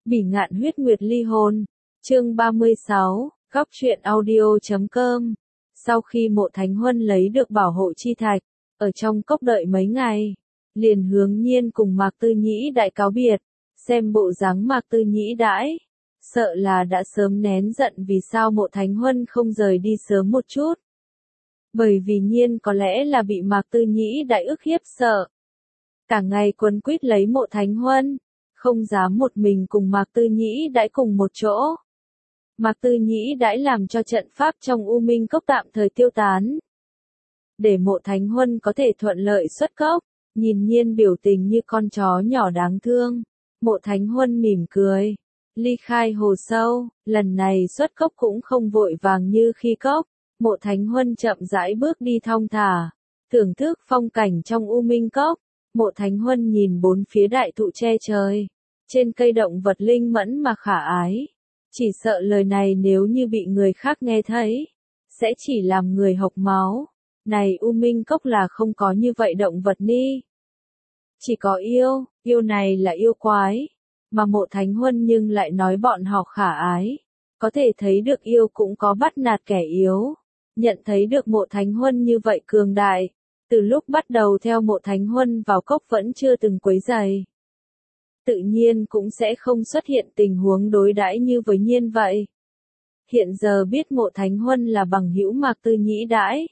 Bỉ ngạn huyết nguyệt ly hôn. Chương 36, góc truyện audio.com. Sau khi Mộ Thánh Huân lấy được bảo hộ chi thạch, ở trong cốc đợi mấy ngày, liền hướng Nhiên cùng Mạc Tư Nhĩ đại cáo biệt, xem bộ dáng Mạc Tư Nhĩ đãi, sợ là đã sớm nén giận vì sao Mộ Thánh Huân không rời đi sớm một chút. Bởi vì Nhiên có lẽ là bị Mạc Tư Nhĩ đại ức hiếp sợ. Cả ngày quấn quýt lấy Mộ Thánh Huân, không dám một mình cùng Mạc Tư Nhĩ đãi cùng một chỗ. Mạc Tư Nhĩ đãi làm cho trận pháp trong U Minh Cốc tạm thời tiêu tán. Để Mộ Thánh Huân có thể thuận lợi xuất cốc, nhìn Nhiên biểu tình như con chó nhỏ đáng thương. Mộ Thánh Huân mỉm cười, ly khai hồ sâu, lần này xuất cốc cũng không vội vàng như khi cốc. Mộ Thánh Huân chậm rãi bước đi thong thả, thưởng thức phong cảnh trong U Minh Cốc. Mộ Thánh Huân nhìn bốn phía đại thụ che trời, trên cây động vật linh mẫn mà khả ái. Chỉ sợ lời này nếu như bị người khác nghe thấy, sẽ chỉ làm người hộc máu. Này U Minh Cốc là không có như vậy động vật ni. Chỉ có yêu, yêu này là yêu quái. Mà Mộ Thánh Huân nhưng lại nói bọn họ khả ái. Có thể thấy được yêu cũng có bắt nạt kẻ yếu. Nhận thấy được Mộ Thánh Huân như vậy cường đại. Từ lúc bắt đầu theo Mộ Thánh Huân vào cốc vẫn chưa từng quấy rầy. Tự nhiên cũng sẽ không xuất hiện tình huống đối đãi như với Nhiên vậy. Hiện giờ biết Mộ Thánh Huân là bằng hữu Mạc Tư Nhĩ đãi,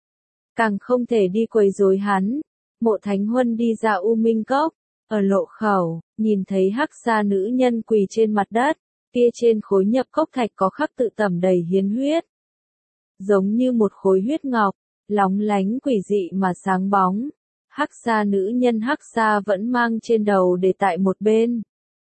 càng không thể đi quấy rối hắn. Mộ Thánh Huân đi ra U Minh Cốc, ở lộ khẩu, nhìn thấy hắc sa nữ nhân quỳ trên mặt đất, kia trên khối nhập cốc thạch có khắc tự tẩm đầy hiến huyết. Giống như một khối huyết ngọc, lóng lánh quỷ dị mà sáng bóng. Hắc sa nữ nhân hắc sa vẫn mang trên đầu để tại một bên.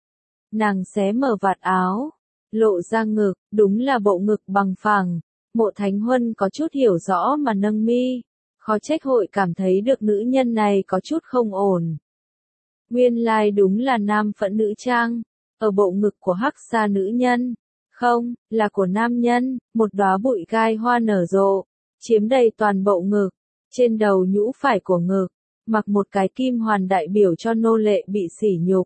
Nàng xé mở vạt áo, lộ ra ngực, đúng là bộ ngực bằng phẳng. Mộ Thánh Huân có chút hiểu rõ mà nâng mi, khó trách hội cảm thấy được nữ nhân này có chút không ổn. Nguyên lai đúng là nam phẫn nữ trang, ở bộ ngực của hắc sa nữ nhân, không, là của nam nhân, một đóa bụi gai hoa nở rộ, chiếm đầy toàn bộ ngực, trên đầu nhũ phải của ngực, mặc một cái kim hoàn đại biểu cho nô lệ bị sỉ nhục.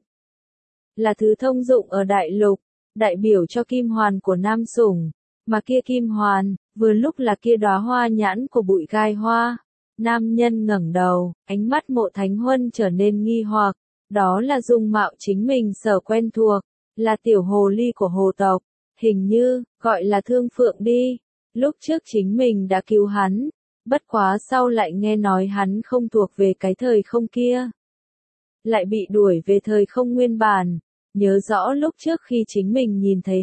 Là thứ thông dụng ở đại lục, đại biểu cho kim hoàn của nam sủng, mà kia kim hoàn, vừa lúc là kia đóa hoa nhãn của bụi gai hoa. Nam nhân ngẩng đầu, ánh mắt Mộ Thánh Huân trở nên nghi hoặc, đó là dung mạo chính mình sở quen thuộc, là tiểu hồ ly của hồ tộc, hình như, gọi là Thương Phượng đi, lúc trước chính mình đã cứu hắn, bất quá sau lại nghe nói hắn không thuộc về cái thời không kia. Lại bị đuổi về thời không nguyên bản, nhớ rõ lúc trước khi chính mình nhìn thấy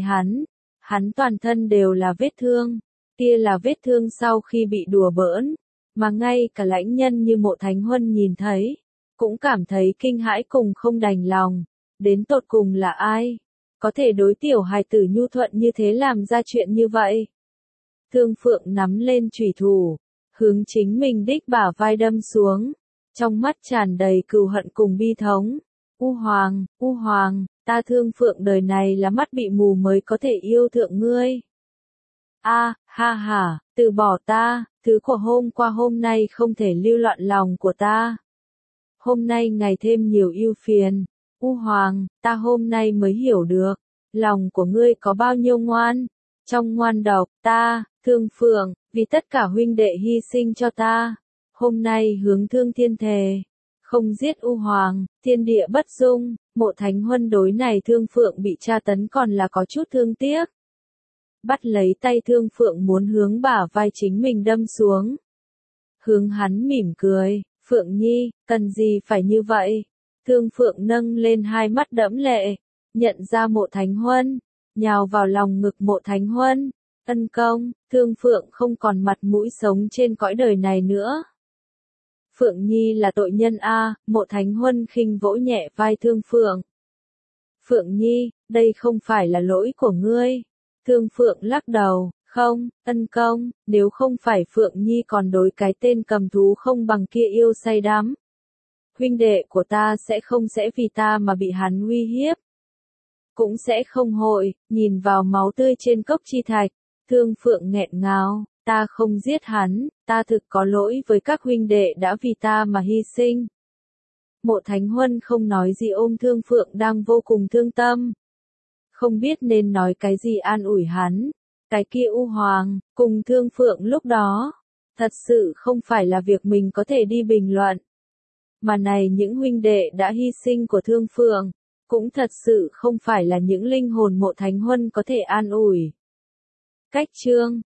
hắn toàn thân đều là vết thương, kia là vết thương sau khi bị đùa bỡn. Mà ngay cả lãnh nhân như Mộ Thánh Huân nhìn thấy, cũng cảm thấy kinh hãi cùng không đành lòng. Đến tột cùng là ai? Có thể đối tiểu hài tử nhu thuận như thế làm ra chuyện như vậy? Thương Phượng nắm lên chủy thủ, hướng chính mình đích bả vai đâm xuống. Trong mắt tràn đầy cừu hận cùng bi thống. U Hoàng, ta Thương Phượng đời này là mắt bị mù mới có thể yêu thượng ngươi. Ha ha, từ bỏ ta, thứ của hôm qua hôm nay không thể lưu loạn lòng của ta. Hôm nay ngày thêm nhiều ưu phiền. U Hoàng, ta hôm nay mới hiểu được, lòng của ngươi có bao nhiêu ngoan. Trong ngoan độc, ta, Thương Phượng, vì tất cả huynh đệ hy sinh cho ta. Hôm nay hướng Thương Thiên thề, không giết U Hoàng, thiên địa bất dung. Mộ Thánh Huân đối này Thương Phượng bị tra tấn còn là có chút thương tiếc. Bắt lấy tay Thương Phượng muốn hướng bả vai chính mình đâm xuống. Hướng hắn mỉm cười, Phượng Nhi, cần gì phải như vậy? Thương Phượng nâng lên hai mắt đẫm lệ, nhận ra Mộ Thánh Huân, nhào vào lòng ngực Mộ Thánh Huân. Ân công, Thương Phượng không còn mặt mũi sống trên cõi đời này nữa. Phượng Nhi là tội nhân a. Mộ Thánh Huân khinh vỗ nhẹ vai Thương Phượng. Phượng Nhi, đây không phải là lỗi của ngươi. Thương Phượng lắc đầu, không, ân công, nếu không phải Phượng Nhi còn đối cái tên cầm thú không bằng kia yêu say đắm. Huynh đệ của ta sẽ vì ta mà bị hắn uy hiếp. Cũng sẽ không hội, nhìn vào máu tươi trên cốc chi thạch. Thương Phượng nghẹn ngào, ta không giết hắn, ta thực có lỗi với các huynh đệ đã vì ta mà hy sinh. Mộ Thánh Huân không nói gì ôm Thương Phượng đang vô cùng thương tâm. không biết nên nói cái gì an ủi hắn. Cái kia U Hoàng, cùng Thương Phượng lúc đó, thật sự không phải là việc mình có thể đi bình luận. Mà này những huynh đệ đã hy sinh của Thương Phượng, cũng thật sự không phải là những linh hồn Mộ Thánh Huân có thể an ủi. Cách chương